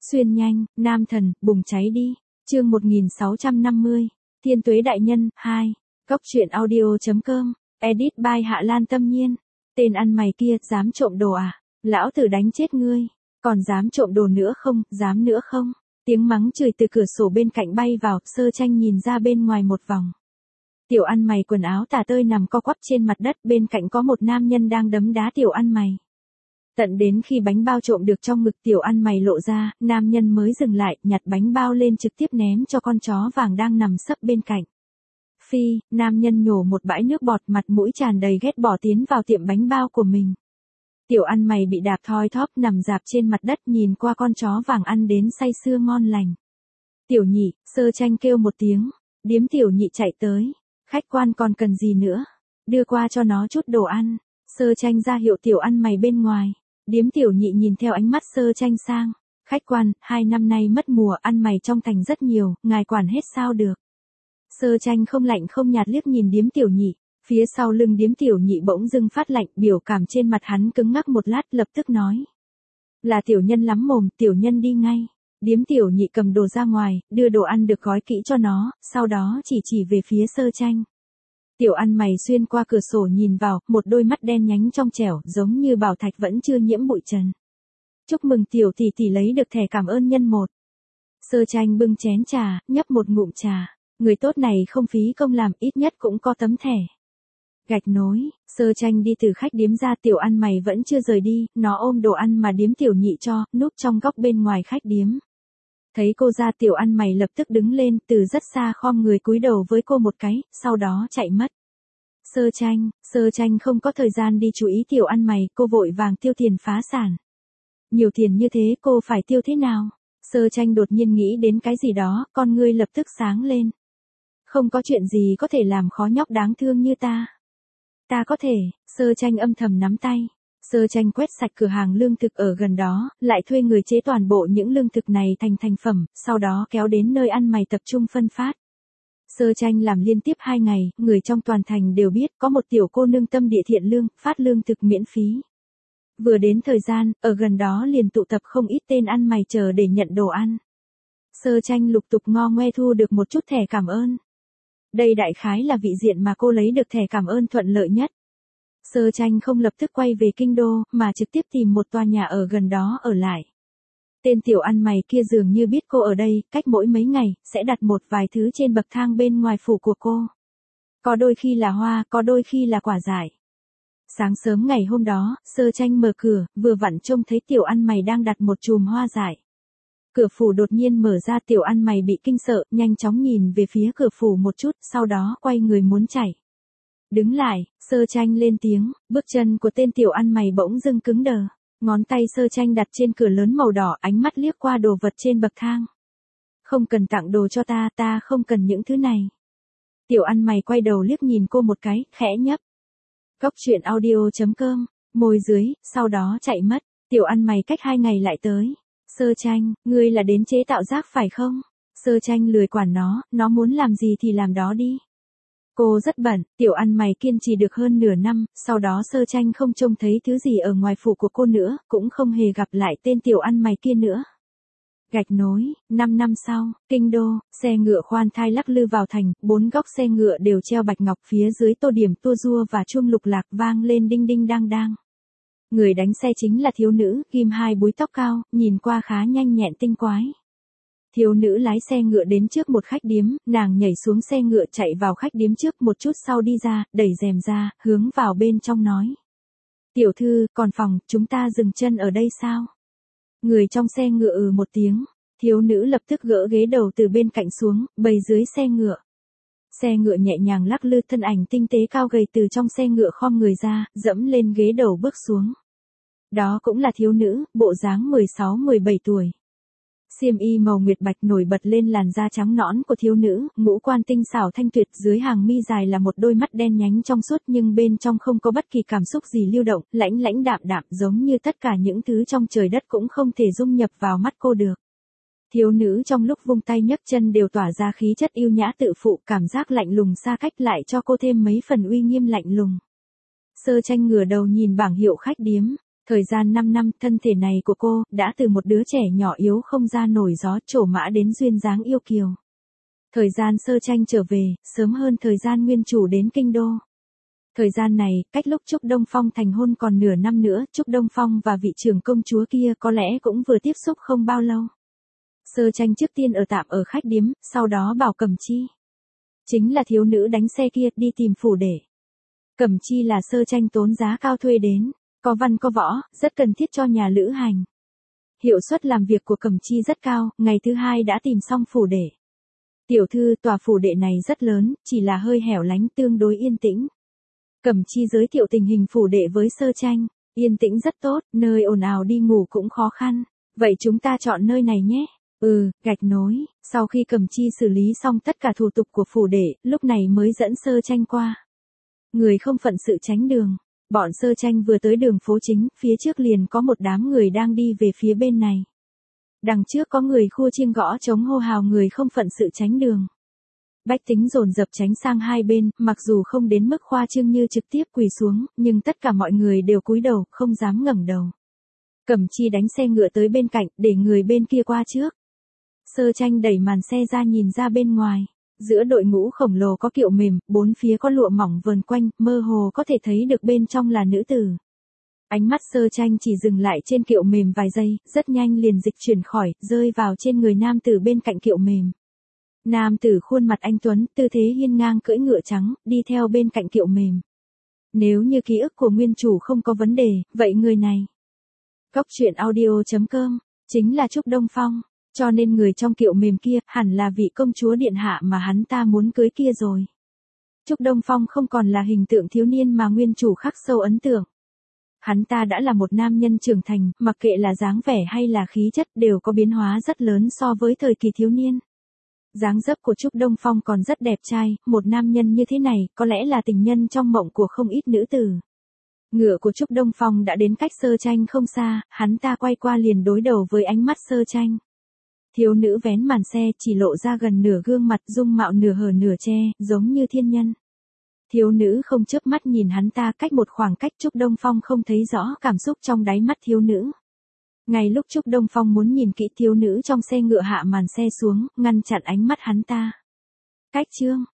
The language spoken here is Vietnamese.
Xuyên nhanh, nam thần, bùng cháy đi. Chương 1650. Thiên tuế đại nhân, 2. Cốc truyện audio.com. Edit by Hạ Lan Tâm Nhiên. Tên ăn mày kia, dám trộm đồ à? Lão tử đánh chết ngươi. Còn dám trộm đồ nữa không, dám nữa không? Tiếng mắng chửi từ cửa sổ bên cạnh bay vào, Sơ Tranh nhìn ra bên ngoài một vòng. Tiểu ăn mày quần áo tả tơi nằm co quắp trên mặt đất, bên cạnh có một nam nhân đang đấm đá tiểu ăn mày. Tận đến khi bánh bao trộm được trong ngực tiểu ăn mày lộ ra, nam nhân mới dừng lại, nhặt bánh bao lên trực tiếp ném cho con chó vàng đang nằm sấp bên cạnh. Phi, nam nhân nhổ một bãi nước bọt, mặt mũi tràn đầy ghét bỏ tiến vào tiệm bánh bao của mình. Tiểu ăn mày bị đạp thoi thóp nằm rạp trên mặt đất, nhìn qua con chó vàng ăn đến say sưa ngon lành. Tiểu nhị, Sơ Tranh kêu một tiếng, điếm tiểu nhị chạy tới. Khách quan còn cần gì nữa? Đưa qua cho nó chút đồ ăn. Sơ Tranh ra hiệu tiểu ăn mày bên ngoài. Điếm tiểu nhị nhìn theo ánh mắt Sơ Tranh sang. Khách quan, 2 năm nay mất mùa, ăn mày trong thành rất nhiều, ngài quản hết sao được. Sơ Tranh không lạnh không nhạt liếc nhìn điếm tiểu nhị. Phía sau lưng điếm tiểu nhị bỗng dưng phát lạnh, biểu cảm trên mặt hắn cứng ngắc một lát, lập tức nói. Là tiểu nhân lắm mồm, tiểu nhân đi ngay. Điếm tiểu nhị cầm đồ ra ngoài, đưa đồ ăn được gói kỹ cho nó, sau đó chỉ về phía Sơ Tranh. Tiểu ăn mày xuyên qua cửa sổ nhìn vào, một đôi mắt đen nhánh trong trẻo, giống như bảo thạch vẫn chưa nhiễm bụi trần. Chúc mừng tiểu tỷ tỷ lấy được thẻ cảm ơn nhân 1. Sơ Tranh bưng chén trà, nhấp một ngụm trà. Người tốt này không phí công làm, ít nhất cũng có tấm thẻ. Gạch nối, Sơ Tranh đi từ khách điếm ra, tiểu ăn mày vẫn chưa rời đi, nó ôm đồ ăn mà điếm tiểu nhị cho, núp trong góc bên ngoài khách điếm. Thấy cô ra, tiểu ăn mày lập tức đứng lên, từ rất xa khom người cúi đầu với cô một cái, sau đó chạy mất. Sơ Tranh không có thời gian đi chú ý tiểu ăn mày, cô vội vàng tiêu tiền phá sản. Nhiều tiền như thế cô phải tiêu thế nào? Sơ Tranh đột nhiên nghĩ đến cái gì đó, con ngươi lập tức sáng lên. Không có chuyện gì có thể làm khó nhóc đáng thương như ta. Ta có thể, Sơ Tranh âm thầm nắm tay. Sơ Tranh quét sạch cửa hàng lương thực ở gần đó, lại thuê người chế toàn bộ những lương thực này thành thành phẩm, sau đó kéo đến nơi ăn mày tập trung phân phát. Sơ Tranh làm liên tiếp 2 ngày, người trong toàn thành đều biết có một tiểu cô nương tâm địa thiện lương, phát lương thực miễn phí. Vừa đến thời gian, ở gần đó liền tụ tập không ít tên ăn mày chờ để nhận đồ ăn. Sơ Tranh lục tục ngo ngoe thu được một chút thẻ cảm ơn. Đây đại khái là vị diện mà cô lấy được thẻ cảm ơn thuận lợi nhất. Sơ Tranh không lập tức quay về kinh đô, mà trực tiếp tìm một tòa nhà ở gần đó ở lại. Tên tiểu ăn mày kia dường như biết cô ở đây, cách mỗi mấy ngày, sẽ đặt một vài thứ trên bậc thang bên ngoài phủ của cô. Có đôi khi là hoa, có đôi khi là quả dại. Sáng sớm ngày hôm đó, Sơ Tranh mở cửa, vừa vặn trông thấy tiểu ăn mày đang đặt một chùm hoa dại. Cửa phủ đột nhiên mở ra, tiểu ăn mày bị kinh sợ, nhanh chóng nhìn về phía cửa phủ một chút, sau đó quay người muốn chạy. Đứng lại, Sơ Tranh lên tiếng, bước chân của tên tiểu ăn mày bỗng dưng cứng đờ. Ngón tay Sơ Tranh đặt trên cửa lớn màu đỏ, ánh mắt liếc qua đồ vật trên bậc thang. Không cần tặng đồ cho ta, ta không cần những thứ này. Tiểu ăn mày quay đầu liếc nhìn cô một cái, khẽ nhấp. Cốc truyện audio.com, môi dưới, sau đó chạy mất. Tiểu ăn mày cách 2 ngày lại tới. Sơ Tranh, ngươi là đến chế tạo rác phải không? Sơ Tranh lười quản nó muốn làm gì thì làm đó đi. Cô rất bận, tiểu ăn mày kiên trì được hơn nửa năm, sau đó Sơ Tranh không trông thấy thứ gì ở ngoài phủ của cô nữa, cũng không hề gặp lại tên tiểu ăn mày kia nữa. Gạch nối, 5 năm sau, kinh đô, xe ngựa khoan thai lắc lư vào thành, 4 góc xe ngựa đều treo bạch ngọc, phía dưới tô điểm tua rua và chuông lục lạc vang lên đinh đinh đang đang. Người đánh xe chính là thiếu nữ, ghim 2 búi tóc cao, nhìn qua khá nhanh nhẹn tinh quái. Thiếu nữ lái xe ngựa đến trước một khách điếm, nàng nhảy xuống xe ngựa chạy vào khách điếm trước, một chút sau đi ra, đẩy rèm ra, hướng vào bên trong nói. Tiểu thư, còn phòng, chúng ta dừng chân ở đây sao? Người trong xe ngựa một tiếng, thiếu nữ lập tức gỡ ghế đầu từ bên cạnh xuống, bày dưới xe ngựa. Xe ngựa nhẹ nhàng lắc lư, thân ảnh tinh tế cao gầy từ trong xe ngựa khom người ra, dẫm lên ghế đầu bước xuống. Đó cũng là thiếu nữ, bộ dáng 16-17 tuổi. Xiêm y màu nguyệt bạch nổi bật lên làn da trắng nõn của thiếu nữ, ngũ quan tinh xảo thanh tuyệt, dưới hàng mi dài là một đôi mắt đen nhánh trong suốt, nhưng bên trong không có bất kỳ cảm xúc gì lưu động, lãnh lãnh đạm đạm, giống như tất cả những thứ trong trời đất cũng không thể dung nhập vào mắt cô được. Thiếu nữ trong lúc vung tay nhấc chân đều tỏa ra khí chất yêu nhã tự phụ, cảm giác lạnh lùng xa cách lại cho cô thêm mấy phần uy nghiêm lạnh lùng. Sơ Tranh ngửa đầu nhìn bảng hiệu khách điếm. Thời gian 5 năm, thân thể này của cô, đã từ một đứa trẻ nhỏ yếu không ra nổi gió trổ mã đến duyên dáng yêu kiều. Thời gian Sơ Tranh trở về, sớm hơn thời gian nguyên chủ đến kinh đô. Thời gian này, cách lúc Trúc Đông Phong thành hôn còn nửa năm nữa, Trúc Đông Phong và vị trưởng công chúa kia có lẽ cũng vừa tiếp xúc không bao lâu. Sơ Tranh trước tiên ở tạm ở khách điếm, sau đó bảo Cẩm Chi. Chính là thiếu nữ đánh xe kia đi tìm phủ để. Cẩm Chi là Sơ Tranh tốn giá cao thuê đến, có văn có võ, rất cần thiết cho nhà lữ hành. Hiệu suất làm việc của Cẩm Chi rất cao, ngày thứ hai đã tìm xong phủ để. Tiểu thư, tòa phủ đệ này rất lớn, chỉ là hơi hẻo lánh tương đối yên tĩnh. Cẩm Chi giới thiệu tình hình phủ đệ với Sơ Tranh, yên tĩnh rất tốt, nơi ồn ào đi ngủ cũng khó khăn. Vậy chúng ta chọn nơi này nhé. Gạch nối, sau khi Cẩm Chi xử lý xong tất cả thủ tục của phủ đệ, lúc này mới dẫn Sơ Tranh qua. Người không phận sự tránh đường. Bọn Sơ Tranh vừa tới đường phố chính, phía trước liền có một đám người đang đi về phía bên này. Đằng trước có người khua chiêng gõ trống hô hào người không phận sự tránh đường. Bách tính dồn dập tránh sang hai bên, mặc dù không đến mức khoa trương như trực tiếp quỳ xuống, nhưng tất cả mọi người đều cúi đầu, không dám ngẩng đầu. Cẩm Chi đánh xe ngựa tới bên cạnh, để người bên kia qua trước. Sơ Tranh đẩy màn xe ra nhìn ra bên ngoài. Giữa đội ngũ khổng lồ có kiệu mềm, bốn phía có lụa mỏng vờn quanh, mơ hồ có thể thấy được bên trong là nữ tử. Ánh mắt Sơ Tranh chỉ dừng lại trên kiệu mềm vài giây, rất nhanh liền dịch chuyển khỏi, rơi vào trên người nam tử bên cạnh kiệu mềm. Nam tử khuôn mặt anh tuấn, tư thế hiên ngang cưỡi ngựa trắng, đi theo bên cạnh kiệu mềm. Nếu như ký ức của nguyên chủ không có vấn đề, vậy người này. Cóc truyện audio.com, chính là Trúc Đông Phong. Cho nên người trong kiệu mềm kia, hẳn là vị công chúa điện hạ mà hắn ta muốn cưới kia rồi. Trúc Đông Phong không còn là hình tượng thiếu niên mà nguyên chủ khắc sâu ấn tượng. Hắn ta đã là một nam nhân trưởng thành, mặc kệ là dáng vẻ hay là khí chất đều có biến hóa rất lớn so với thời kỳ thiếu niên. Dáng dấp của Trúc Đông Phong còn rất đẹp trai, một nam nhân như thế này, có lẽ là tình nhân trong mộng của không ít nữ tử. Ngựa của Trúc Đông Phong đã đến cách Sơ Tranh không xa, hắn ta quay qua liền đối đầu với ánh mắt Sơ Tranh. Thiếu nữ vén màn xe chỉ lộ ra gần nửa gương mặt dung mạo nửa hở nửa che, giống như thiên nhân. Thiếu nữ không chớp mắt nhìn hắn ta cách một khoảng cách Trúc Đông Phong không thấy rõ cảm xúc trong đáy mắt thiếu nữ. Ngay lúc Trúc Đông Phong muốn nhìn kỹ thiếu nữ trong xe ngựa hạ màn xe xuống, ngăn chặn ánh mắt hắn ta. Cách chương.